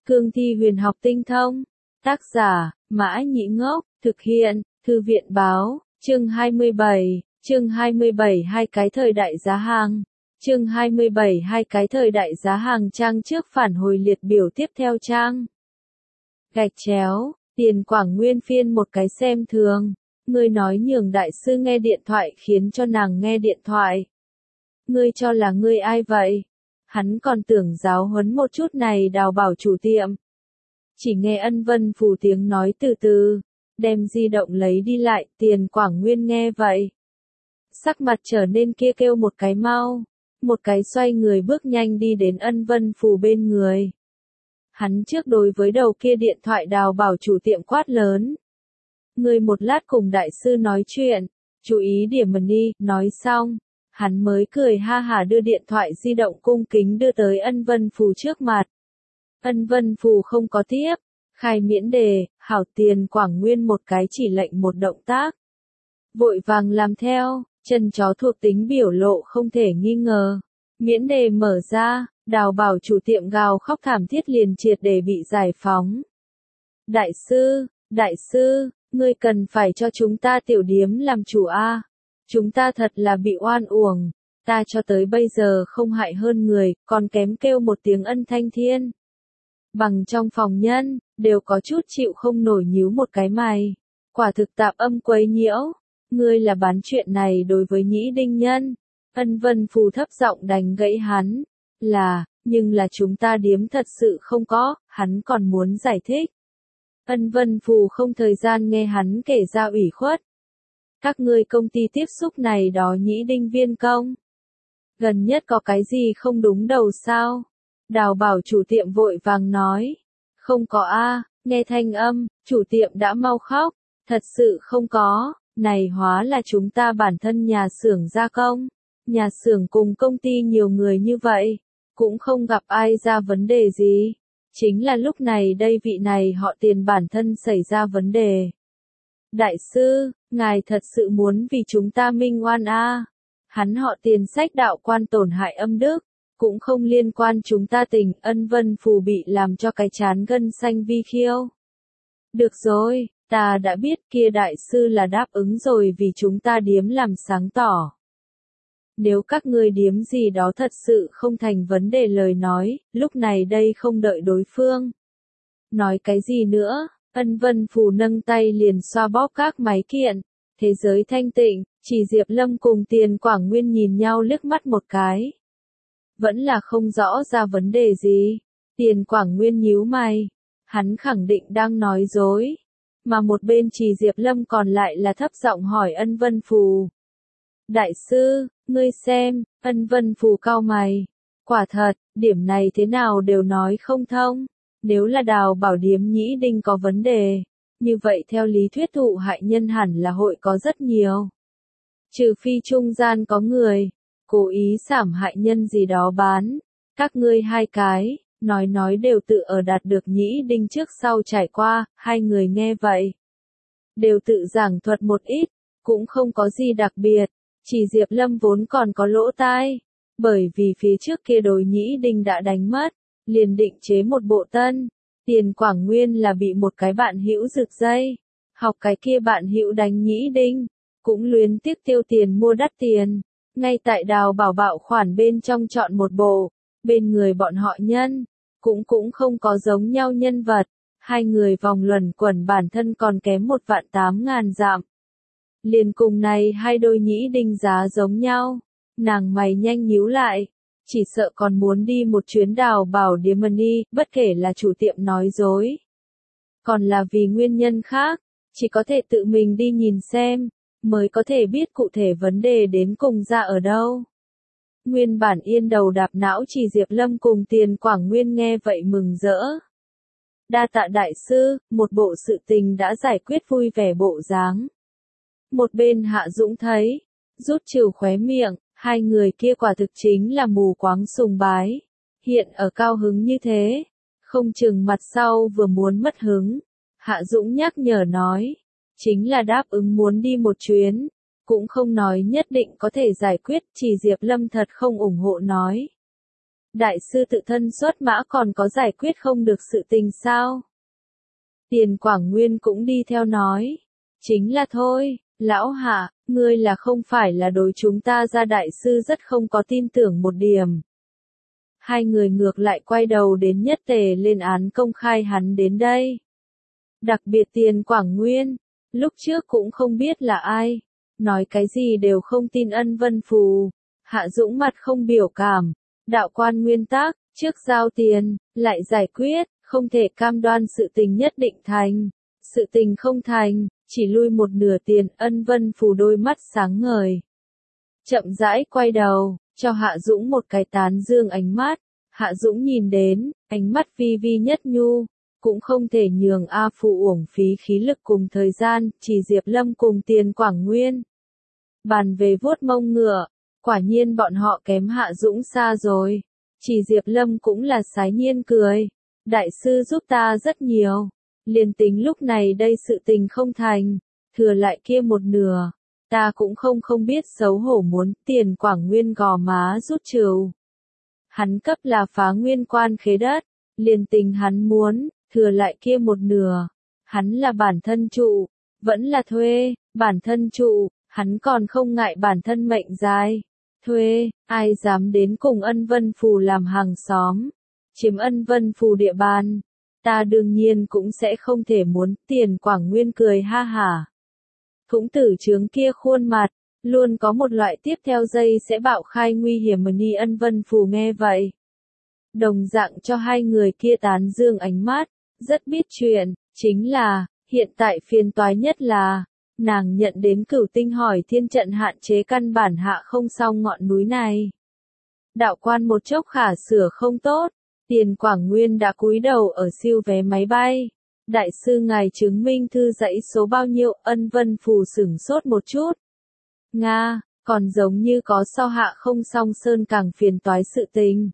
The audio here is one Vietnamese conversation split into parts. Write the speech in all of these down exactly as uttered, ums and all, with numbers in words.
Cương thi huyền học tinh thông. Tác giả, Mã Nhĩ Ngốc, thực hiện, Thư viện Báo, chương hai mươi bảy, chương hai mươi bảy hai cái thời đại giá hàng. Chương hai mươi bảy hai cái thời đại giá hàng trang trước phản hồi liệt biểu tiếp theo trang. Gạch chéo, Tiền Quảng Nguyên phiên một cái xem thường. Ngươi nói nhường đại sư nghe điện thoại khiến cho nàng nghe điện thoại. Ngươi cho là ngươi ai vậy? Hắn còn tưởng giáo huấn một chút này đào bảo chủ tiệm. Chỉ nghe Ân Vân Phù tiếng nói từ từ, đem di động lấy đi lại, Tiền Quảng Nguyên nghe vậy. Sắc mặt trở nên kia kêu một cái mau, một cái xoay người bước nhanh đi đến Ân Vân Phù bên người. Hắn trước đối với đầu kia điện thoại đào bảo chủ tiệm quát lớn. Người một lát cùng đại sư nói chuyện, chú ý điểm mình đi, nói xong. Hắn mới cười ha hả đưa điện thoại di động cung kính đưa tới Ân Vân Phù trước mặt. Ân Vân Phù không có tiếp, khai miễn đề, hảo Tiền Quảng Nguyên một cái chỉ lệnh một động tác. Vội vàng làm theo, chân chó thuộc tính biểu lộ không thể nghi ngờ. Miễn đề mở ra, đào bảo chủ tiệm gào khóc thảm thiết liền triệt để bị giải phóng. Đại sư, đại sư, ngươi cần phải cho chúng ta tiểu điếm làm chủ a. Chúng ta thật là bị oan uổng, ta cho tới bây giờ không hại hơn người, còn kém kêu một tiếng ân thanh thiên. Bằng trong phòng nhân, đều có chút chịu không nổi nhíu một cái mày. Quả thực tạp âm quấy nhiễu, ngươi là bán chuyện này đối với Nhĩ Đinh Nhân. Ân Vân Phù thấp giọng đánh gãy hắn, là, nhưng là chúng ta điếm thật sự không có, hắn còn muốn giải thích. Ân Vân Phù không thời gian nghe hắn kể ra ủy khuất. Các ngươi công ty tiếp xúc này đó Nhĩ Đinh viên công. Gần nhất có cái gì không đúng đầu sao? Đào bảo chủ tiệm vội vàng nói. Không có a, nghe thanh âm, chủ tiệm đã mau khóc. Thật sự không có, này hóa là chúng ta bản thân nhà xưởng gia công. Nhà xưởng cùng công ty nhiều người như vậy, cũng không gặp ai ra vấn đề gì. Chính là lúc này đây vị này họ Tiền bản thân xảy ra vấn đề. Đại sư, ngài thật sự muốn vì chúng ta minh oan a? Hắn họ Tiền sách đạo quan tổn hại âm đức, cũng không liên quan chúng ta tình. Ân Vân Phù bị làm cho cái chán gân xanh vi khiêu. Được rồi, ta đã biết kia đại sư là đáp ứng rồi vì chúng ta điếm làm sáng tỏ. Nếu các ngươi điếm gì đó thật sự không thành vấn đề lời nói, lúc này đây không đợi đối phương. Nói cái gì nữa? Ân Vân Phù nâng tay liền xoa bóp các máy kiện. Thế giới thanh tịnh, chỉ Diệp Lâm cùng Tiền Quảng Nguyên nhìn nhau liếc mắt một cái. Vẫn là không rõ ra vấn đề gì. Tiền Quảng Nguyên nhíu mày. Hắn khẳng định đang nói dối. Mà một bên chỉ Diệp Lâm còn lại là thấp giọng hỏi Ân Vân Phù. Đại sư, ngươi xem, Ân Vân Phù cau mày. Quả thật, điểm này thế nào đều nói không thông. Nếu là đào bảo điếm Nhĩ Đinh có vấn đề, như vậy theo lý thuyết thụ hại nhân hẳn là hội có rất nhiều. Trừ phi trung gian có người, cố ý sảm hại nhân gì đó bán, các ngươi hai cái, nói nói đều tự ở đạt được Nhĩ Đinh trước sau trải qua, hai người nghe vậy. Đều tự giảng thuật một ít, cũng không có gì đặc biệt, chỉ Diệp Lâm vốn còn có lỗ tai, bởi vì phía trước kia đối Nhĩ Đinh đã đánh mất. Liền định chế một bộ tân. Tiền Quảng Nguyên là bị một cái bạn hữu rực dây. Học cái kia bạn hữu đánh Nhĩ Đinh. Cũng luyến tiếc tiêu tiền mua đắt tiền. Ngay tại đào bảo bạo khoản bên trong chọn một bộ. Bên người bọn họ nhân. Cũng cũng không có giống nhau nhân vật. Hai người vòng luẩn quẩn bản thân còn kém một vạn tám ngàn dặm. Liền cùng này hai đôi Nhĩ Đinh giá giống nhau. Nàng mày nhanh nhíu lại. Chỉ sợ còn muốn đi một chuyến đào bảo điếm đi, bất kể là chủ tiệm nói dối. Còn là vì nguyên nhân khác, chỉ có thể tự mình đi nhìn xem, mới có thể biết cụ thể vấn đề đến cùng ra ở đâu. Nguyên bản yên đầu đạp não chỉ Diệp Lâm cùng Tiền Quảng Nguyên nghe vậy mừng rỡ. Đa tạ đại sư, một bộ sự tình đã giải quyết vui vẻ bộ dáng. Một bên Hạ Dũng thấy, rút trừ khóe miệng. Hai người kia quả thực chính là mù quáng sùng bái. Hiện ở cao hứng như thế. Không chừng mặt sau vừa muốn mất hứng. Hạ Dũng nhắc nhở nói. Chính là đáp ứng muốn đi một chuyến. Cũng không nói nhất định có thể giải quyết. Chỉ Diệp Lâm thật không ủng hộ nói. Đại sư tự thân xuất mã còn có giải quyết không được sự tình sao? Tiền Quảng Nguyên cũng đi theo nói. Chính là thôi, lão hạ, ngươi là không phải là đối chúng ta ra đại sư rất không có tin tưởng một điểm. Hai người ngược lại quay đầu đến nhất tề lên án công khai hắn đến đây. Đặc biệt Tiền Quảng Nguyên, lúc trước cũng không biết là ai, nói cái gì đều không tin Ân Vân Phù. Hạ Dũng mặt không biểu cảm, đạo quan nguyên tắc, trước giao tiền, lại giải quyết, không thể cam đoan sự tình nhất định thành. Sự tình không thành, chỉ lui một nửa tiền. Ân Vân Phù đôi mắt sáng ngời. Chậm rãi quay đầu, cho Hạ Dũng một cái tán dương ánh mắt. Hạ Dũng nhìn đến, ánh mắt vi vi nhất nhu, cũng không thể nhường A Phụ uổng phí khí lực cùng thời gian, chỉ Diệp Lâm cùng Tiền Quảng Nguyên. Bàn về vuốt mông ngựa, quả nhiên bọn họ kém Hạ Dũng xa rồi. Chỉ Diệp Lâm cũng là sái nhiên cười. Đại sư giúp ta rất nhiều. Liền tính lúc này đây sự tình không thành, thừa lại kia một nửa. Ta cũng không không biết xấu hổ muốn. Tiền Quảng Nguyên gò má rút trừ. Hắn cấp là phá nguyên quan khế đất. Liền tình hắn muốn, thừa lại kia một nửa. Hắn là bản thân trụ, vẫn là thuê, bản thân trụ, hắn còn không ngại bản thân mệnh dài. Thuê, ai dám đến cùng Ân Vân Phù làm hàng xóm, chiếm Ân Vân Phù địa bàn. Ta đương nhiên cũng sẽ không thể muốn. Tiền Quảng Nguyên cười ha hả. Khủng tử trướng kia khuôn mặt, luôn có một loại tiếp theo dây sẽ bạo khai nguy hiểm mà ni. Ân Vân Phù nghe vậy, đồng dạng cho hai người kia tán dương ánh mắt, rất biết chuyện, chính là, hiện tại phiền toái nhất là, nàng nhận đến Cửu Tinh hỏi thiên trận hạn chế căn bản hạ không xong ngọn núi này. Đạo quan một chốc khả sửa không tốt, Tiền Quảng Nguyên đã cúi đầu ở siêu vé máy bay. Đại sư ngài chứng minh thư dãy số bao nhiêu? Ân Vân Phù sửng sốt một chút. Nga, còn giống như có so hạ không song sơn càng phiền toái sự tình.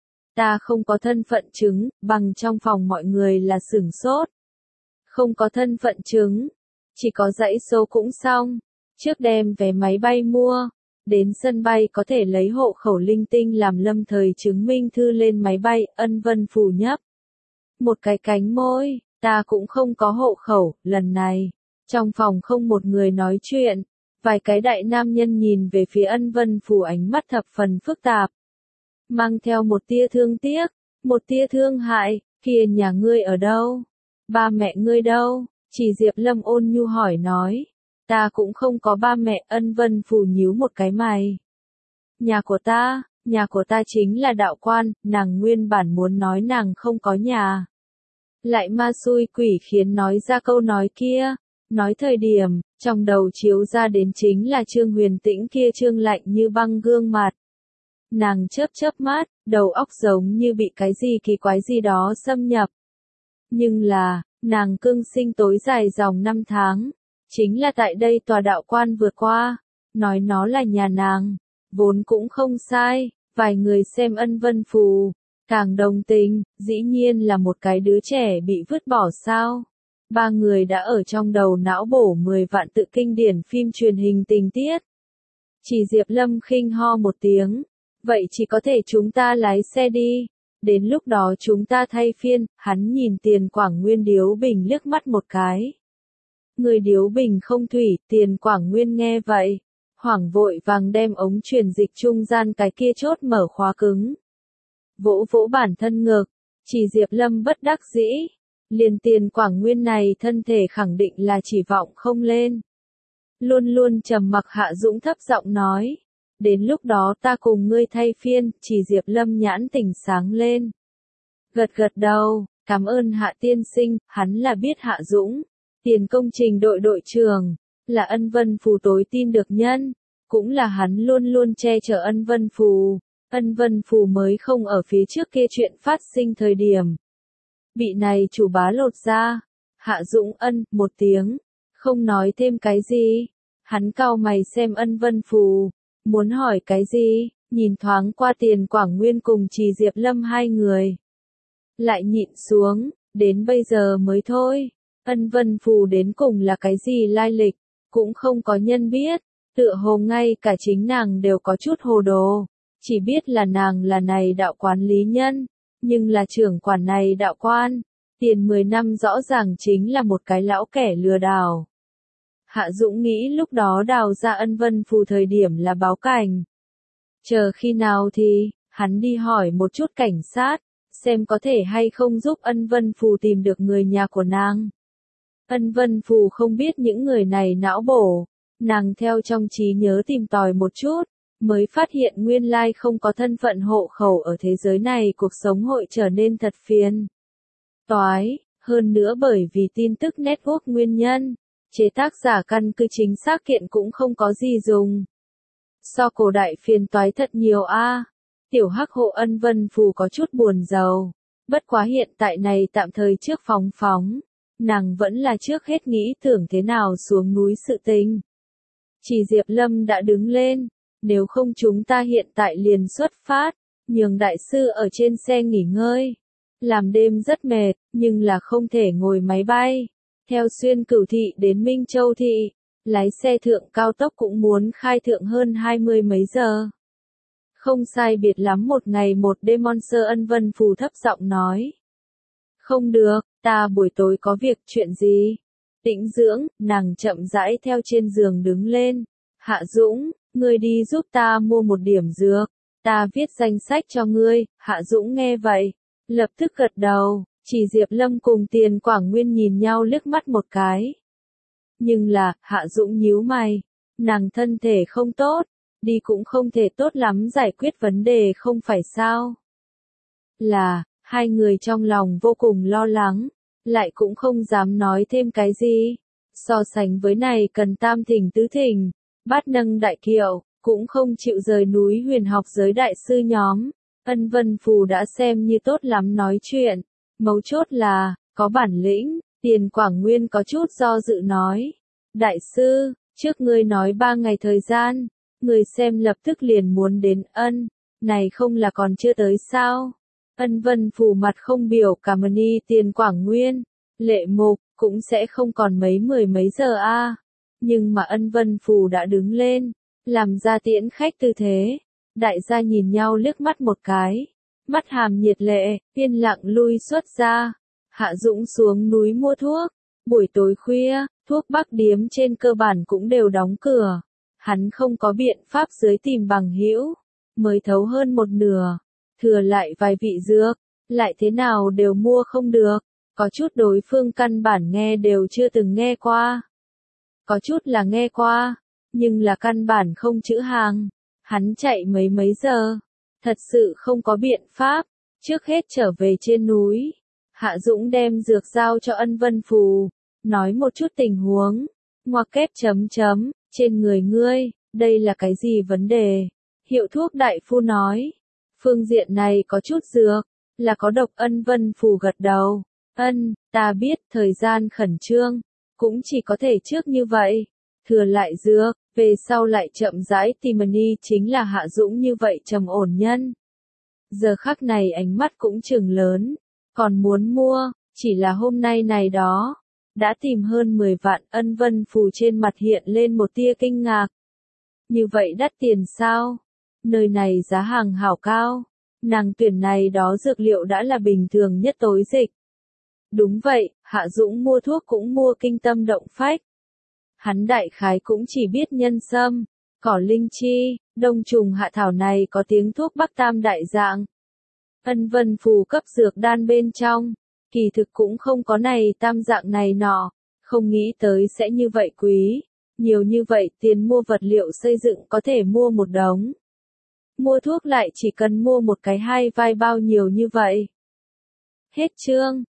Ta không có thân phận chứng, bằng trong phòng mọi người là sửng sốt. Không có thân phận chứng, chỉ có dãy số cũng xong. Trước đem vé máy bay mua, đến sân bay có thể lấy hộ khẩu linh tinh làm lâm thời chứng minh thư lên máy bay. Ân Vân Phù nhấp một cái cánh môi, ta cũng không có hộ khẩu. Lần này, trong phòng không một người nói chuyện, vài cái đại nam nhân nhìn về phía Ân Vân Phù ánh mắt thập phần phức tạp, mang theo một tia thương tiếc, một tia thương hại. Kia nhà ngươi ở đâu? Ba mẹ ngươi đâu? Chỉ Diệp Lâm ôn nhu hỏi nói. Ta cũng không có ba mẹ. Ân Vân Phù nhíu một cái mày. Nhà của ta, nhà của ta chính là đạo quan. Nàng nguyên bản muốn nói nàng không có nhà, lại ma xui quỷ khiến nói ra câu nói kia. Nói thời điểm, trong đầu chiếu ra đến chính là Trương Huyền Tĩnh kia trương lạnh như băng gương mặt. Nàng chớp chớp mắt, đầu óc giống như bị cái gì kỳ quái gì đó xâm nhập. Nhưng là, nàng cưng sinh tối dài dòng năm tháng, chính là tại đây tòa đạo quan vượt qua. Nói nó là nhà nàng, vốn cũng không sai. Vài người xem Ân Vân Phù, càng đồng tình, dĩ nhiên là một cái đứa trẻ bị vứt bỏ sao. Ba người đã ở trong đầu não bổ mười vạn tự kinh điển phim truyền hình tình tiết. Chỉ Diệp Lâm khinh ho một tiếng. Vậy chỉ có thể chúng ta lái xe đi. Đến lúc đó chúng ta thay phiên. Hắn nhìn Tiền Quảng Nguyên điếu bình liếc mắt một cái. Người điếu bình không thủy. Tiền Quảng Nguyên nghe vậy, hoảng vội vàng đem ống truyền dịch trung gian cái kia chốt mở khóa cứng. Vỗ vỗ bản thân ngực. Chỉ Diệp Lâm bất đắc dĩ. Liền Tiền Quảng Nguyên này thân thể khẳng định là chỉ vọng không lên. Luôn luôn trầm mặc Hạ Dũng thấp giọng nói. Đến lúc đó ta cùng ngươi thay phiên. Chỉ Diệp Lâm nhãn tỉnh sáng lên. Gật gật đầu, cảm ơn Hạ tiên sinh. Hắn là biết Hạ Dũng, Tiền công trình đội đội trưởng, là Ân Vân Phù tối tin được nhân. Cũng là hắn luôn luôn che chở Ân Vân Phù. Ân Vân Phù mới không ở phía trước kia chuyện phát sinh thời điểm bị này chủ bá lột ra. Hạ Dũng ân một tiếng, không nói thêm cái gì. Hắn cau mày xem Ân Vân Phù, muốn hỏi cái gì, nhìn thoáng qua Tiền Quảng Nguyên cùng Trì Diệp Lâm hai người, lại nhịn xuống. Đến bây giờ mới thôi, Ân Vân Phù đến cùng là cái gì lai lịch, cũng không có nhân biết. Tựa hồ ngay cả chính nàng đều có chút hồ đồ. chỉ biết là nàng là này đạo quán lý nhân, nhưng là trưởng quản này đạo quan, tiền mười năm rõ ràng chính là một cái lão kẻ lừa đảo. Hạ Dũng nghĩ lúc đó đào ra ân vân phù thời điểm là báo cảnh. Chờ khi nào thì, hắn đi hỏi một chút cảnh sát, xem có thể hay không giúp ân vân phù tìm được người nhà của nàng. Ân vân phù không biết những người này não bổ, nàng theo trong trí nhớ tìm tòi một chút, mới phát hiện nguyên lai không có thân phận hộ khẩu ở thế giới này, cuộc sống hội trở nên thật phiền toái, hơn nữa bởi vì tin tức network nguyên nhân, chế tác giả căn cứ chính xác kiện cũng không có gì dùng. So cổ đại phiền toái thật nhiều a. Tiểu Hắc hộ ân vân phù có chút buồn rầu, bất quá hiện tại này tạm thời trước phóng phóng, nàng vẫn là trước hết nghĩ tưởng thế nào xuống núi sự tình. Chỉ Diệp Lâm đã đứng lên, nếu không chúng ta hiện tại liền xuất phát, nhường đại sư ở trên xe nghỉ ngơi. Làm đêm rất mệt, nhưng là không thể ngồi máy bay. Theo xuyên Cửu Thị đến Minh Châu Thị, lái xe thượng cao tốc cũng muốn khai thượng hơn hai mươi mấy giờ. Không sai biệt lắm một ngày một đêm. Monster ân vân phù thấp giọng nói. Không được, ta buổi tối có việc. Chuyện gì? Tĩnh dưỡng, nàng chậm rãi theo trên giường đứng lên. Hạ Dũng, ngươi đi giúp ta mua một điểm dược. Ta viết danh sách cho ngươi. Hạ Dũng nghe vậy, lập tức gật đầu. Chỉ Diệp Lâm cùng Tiền Quảng Nguyên nhìn nhau liếc mắt một cái. Nhưng là, Hạ Dũng nhíu mày. Nàng thân thể không tốt, đi cũng không thể tốt lắm giải quyết vấn đề không phải sao. Là, hai người trong lòng vô cùng lo lắng, lại cũng không dám nói thêm cái gì. So sánh với này cần tam thỉnh tứ thỉnh, bát nâng đại kiệu, cũng không chịu rời núi huyền học giới đại sư nhóm. Ân vân phù đã xem như tốt lắm nói chuyện. Mấu chốt là, có bản lĩnh. Tiền Quảng Nguyên có chút do dự nói. Đại sư, trước ngươi nói ba ngày thời gian, người xem lập tức liền muốn đến. Ân, này không là còn chưa tới sao? Ân vân phù mặt không biểu cảm ơn. Tiền Quảng Nguyên, lệ mục, cũng sẽ không còn mấy mười mấy giờ a. À. Nhưng mà ân vân phù đã đứng lên, làm ra tiễn khách tư thế. Đại gia nhìn nhau liếc mắt một cái, mắt hàm nhiệt lệ, yên lặng lui xuất ra. Hạ Dũng xuống núi mua thuốc. Buổi tối khuya, thuốc bắc điếm trên cơ bản cũng đều đóng cửa. Hắn không có biện pháp dưới tìm bằng hữu, mới thấu hơn một nửa, thừa lại vài vị dược, lại thế nào đều mua không được. Có chút đối phương căn bản nghe đều chưa từng nghe qua. Có chút là nghe qua, nhưng là căn bản không chữ hàng. Hắn chạy mấy mấy giờ, thật sự không có biện pháp, trước hết trở về trên núi. Hạ Dũng đem dược giao cho ân vân phù, nói một chút tình huống, ngoặc kép chấm chấm, trên người ngươi, đây là cái gì vấn đề? Hiệu thuốc đại phu nói, phương diện này có chút dược, là có độc. Ân vân phù gật đầu, ân, ta biết, thời gian khẩn trương, cũng chỉ có thể trước như vậy, thừa lại dược, về sau lại chậm rãi tìm. Đi chính là Hạ Dũng như vậy trầm ổn nhân. Giờ khắc này ánh mắt cũng trừng lớn, còn muốn mua, chỉ là hôm nay này đó, đã tìm hơn mười vạn. Ân vân phù trên mặt hiện lên một tia kinh ngạc. Như vậy đắt tiền sao? Nơi này giá hàng hảo cao, nàng tuyển này đó dược liệu đã là bình thường nhất tối dịch. Đúng vậy, Hạ Dũng mua thuốc cũng mua kinh tâm động phách. Hắn đại khái cũng chỉ biết nhân sâm, cỏ linh chi, đông trùng hạ thảo này có tiếng thuốc bắc tam đại dạng. Ân vân phù cấp dược đan bên trong, kỳ thực cũng không có này tam dạng này nọ, không nghĩ tới sẽ như vậy quý. Nhiều như vậy tiền mua vật liệu xây dựng có thể mua một đống. Mua thuốc lại chỉ cần mua một cái hai vai bao nhiêu như vậy. Hết chương.